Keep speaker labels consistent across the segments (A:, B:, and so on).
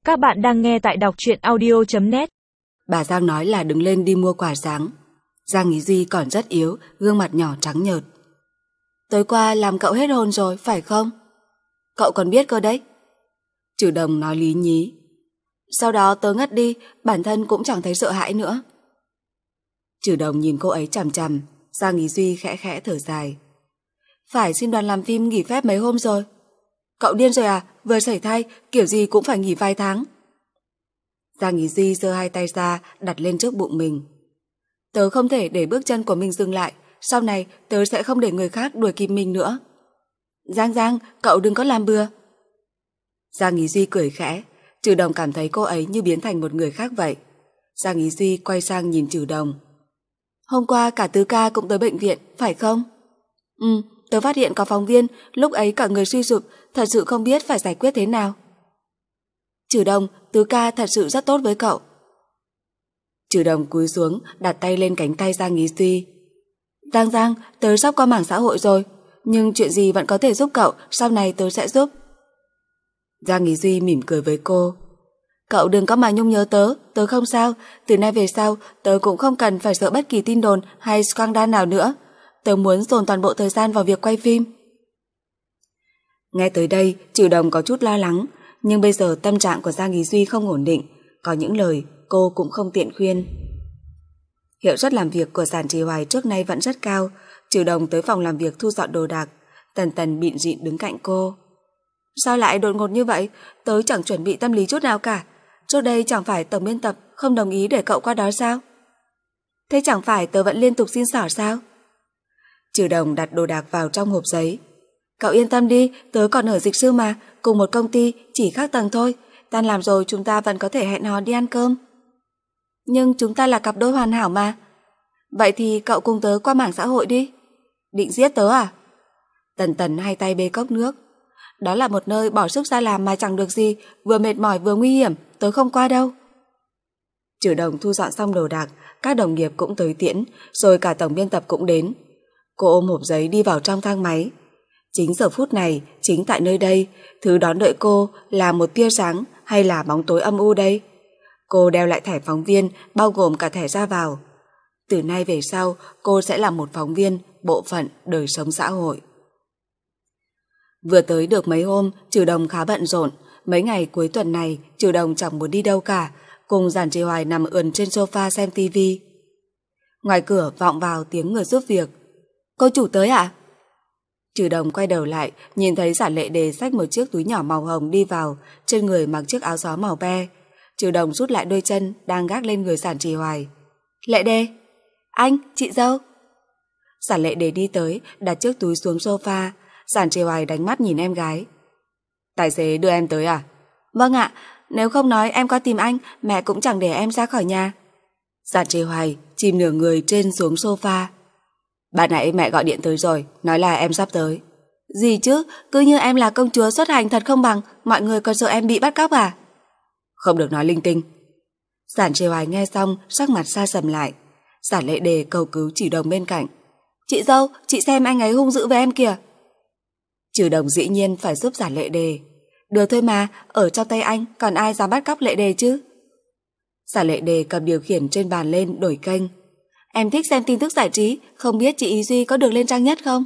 A: Các bạn đang nghe tại đọc truyện audio.net.
B: Bà Giang nói là đứng lên đi mua quà sáng. Giang Ý Duy còn rất yếu, gương mặt nhỏ trắng nhợt. Tối qua làm cậu hết hồn rồi, phải không? Cậu còn biết cơ đấy. Trừ Đồng nói lý nhí. Sau đó tớ ngất đi, bản thân cũng chẳng thấy sợ hãi nữa. Trừ Đồng nhìn cô ấy chằm chằm, Giang Ý Duy khẽ khẽ thở dài. Phải xin đoàn làm phim nghỉ phép mấy hôm rồi. Cậu điên rồi à? Vừa sẩy thai, kiểu gì cũng phải nghỉ vài tháng. Giang Ý Duy giơ hai tay ra, đặt lên trước bụng mình. Tớ không thể để bước chân của mình dừng lại. Sau này tớ sẽ không để người khác đuổi kịp mình nữa. Giang, cậu đừng có làm bừa. Giang Ý Duy cười khẽ. Trừ Đồng cảm thấy cô ấy như biến thành một người khác vậy. Giang Ý Duy quay sang nhìn Trừ Đồng. Hôm qua cả Tứ ca cũng tới bệnh viện, phải không? Tớ phát hiện có phóng viên, lúc ấy cả người suy sụp, thật sự không biết phải giải quyết thế nào. Trừ Đồng, Tứ ca thật sự rất tốt với cậu. Trừ Đồng cúi xuống, đặt tay lên cánh tay Giang Ý Duy. Giang, tớ sắp qua mảng xã hội rồi, nhưng chuyện gì vẫn có thể giúp cậu, sau này tớ sẽ giúp. Giang Ý Duy mỉm cười với cô. Cậu đừng có mà nhung nhớ tớ không sao, từ nay về sau tớ cũng không cần phải sợ bất kỳ tin đồn hay scandal nào nữa. Tớ muốn dồn toàn bộ thời gian vào việc quay phim. Nghe tới đây, Trừ Đồng có chút lo lắng, nhưng bây giờ tâm trạng của Giang Ý Duy không ổn định, có những lời cô cũng không tiện khuyên. Hiệu suất làm việc của Giản Trì Hoài trước nay vẫn rất cao. Trừ Đồng tới phòng làm việc thu dọn đồ đạc, Tần bịn rịn đứng cạnh cô. Sao lại đột ngột như vậy? Tớ chẳng chuẩn bị tâm lý chút nào cả. Trước đây chẳng phải tổng biên tập không đồng ý để cậu qua đó sao? Thế chẳng phải tớ vẫn liên tục xin xỏ sao? Trừ Đồng đặt đồ đạc vào trong hộp giấy. Cậu yên tâm đi, tớ còn ở Dịch Sư mà, cùng một công ty, chỉ khác tầng thôi. Tan làm rồi chúng ta vẫn có thể hẹn hò đi ăn cơm. Nhưng chúng ta là cặp đôi hoàn hảo mà. Vậy thì cậu cùng tớ qua mảng xã hội đi. Định giết tớ à? Tần hai tay bê cốc nước. Đó là một nơi bỏ sức ra làm mà chẳng được gì, vừa mệt mỏi vừa nguy hiểm, tớ không qua đâu. Trừ Đồng thu dọn xong đồ đạc, các đồng nghiệp cũng tới tiễn, rồi cả tổng biên tập cũng đến. Cô ôm hộp giấy đi vào trong thang máy. Chính giờ phút này, chính tại nơi đây, thứ đón đợi cô là một tia sáng hay là bóng tối âm u đây? Cô đeo lại thẻ phóng viên, bao gồm cả thẻ ra vào. Từ nay về sau, cô sẽ là một phóng viên, bộ phận đời sống xã hội. Vừa tới được mấy hôm, Trừ Đồng khá bận rộn. Mấy ngày cuối tuần này, Trừ Đồng chẳng muốn đi đâu cả, cùng Giản Trì Hoài nằm ườn trên sofa xem tivi. Ngoài cửa vọng vào tiếng người giúp việc. Cô chủ tới ạ? Trừ Đồng quay đầu lại, nhìn thấy Giản Lệ Đề xách một chiếc túi nhỏ màu hồng đi vào, trên người mặc chiếc áo gió màu be. Trừ Đồng rút lại đôi chân đang gác lên người Giản Trì Hoài. Lệ Đề! Anh, chị dâu! Giản Lệ Đề đi tới, đặt chiếc túi xuống sofa. Giản Trì Hoài đánh mắt nhìn em gái. Tài xế đưa em tới à? Vâng ạ, nếu không nói em qua tìm anh, mẹ cũng chẳng để em ra khỏi nhà. Giản Trì Hoài chìm nửa người trên xuống sofa. Bạn nãy mẹ gọi điện tới rồi, nói là em sắp tới. Gì chứ, cứ như em là công chúa xuất hành thật không bằng, mọi người còn sợ em bị bắt cóc à? Không được nói linh tinh. Giản Trì Hoài nghe xong, sắc mặt sa sầm lại. Giản Lệ Đề cầu cứu Trừ Đồng bên cạnh. Chị dâu, chị xem anh ấy hung dữ với em kìa. Trừ Đồng dĩ nhiên phải giúp Giản Lệ Đề. Đùa thôi mà, ở trong tay anh còn ai dám bắt cóc Lệ Đề chứ? Giản Lệ Đề cầm điều khiển trên bàn lên đổi kênh. Em thích xem tin tức giải trí, không biết chị Ý Duy có được lên trang nhất không?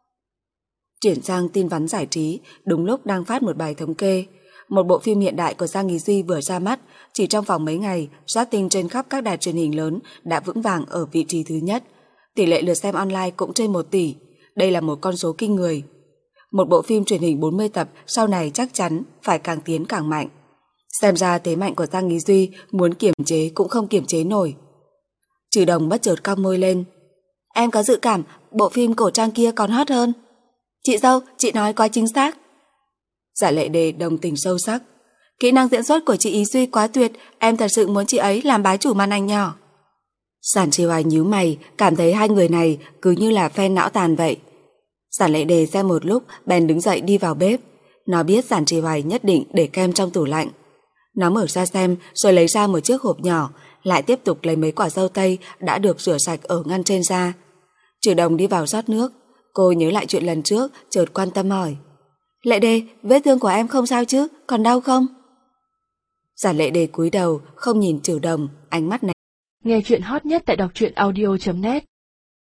B: Chuyển sang tin vắn giải trí, đúng lúc đang phát một bài thống kê. Một bộ phim hiện đại của Giang Ý Duy vừa ra mắt, chỉ trong vòng mấy ngày, rating trên khắp các đài truyền hình lớn đã vững vàng ở vị trí thứ nhất. Tỷ lệ lượt xem online cũng trên 1 tỷ. Đây là một con số kinh người. Một bộ phim truyền hình 40 tập sau này chắc chắn phải càng tiến càng mạnh. Xem ra thế mạnh của Giang Ý Duy muốn kiềm chế cũng không kiềm chế nổi. Trừ Đồng bất chợt cong môi lên. Em có dự cảm bộ phim cổ trang kia còn hot hơn. Chị dâu, chị nói quá chính xác. Giản Lệ Đề đồng tình sâu sắc. Kỹ năng diễn xuất của chị Ý Duy quá tuyệt, em thật sự muốn chị ấy làm bái chủ màn ảnh nhỏ. Giản Trì Hoài nhíu mày, cảm thấy hai người này cứ như là fan não tàn vậy. Giản Lệ Đề xem một lúc, bèn đứng dậy đi vào bếp. Nó biết Giản Trì Hoài nhất định để kem trong tủ lạnh. Nó mở ra xem, rồi lấy ra một chiếc hộp nhỏ, lại tiếp tục lấy mấy quả dâu tây đã được rửa sạch ở ngăn trên ra. Trừ Đồng đi vào rót nước. Cô nhớ lại chuyện lần trước, chợt quan tâm hỏi. Lệ Đề, vết thương của em không sao chứ, còn đau không? Giản Lệ Đề cúi đầu, không nhìn Trừ Đồng, ánh mắt này.
A: Nghe chuyện hot nhất tại đọc truyện audio.net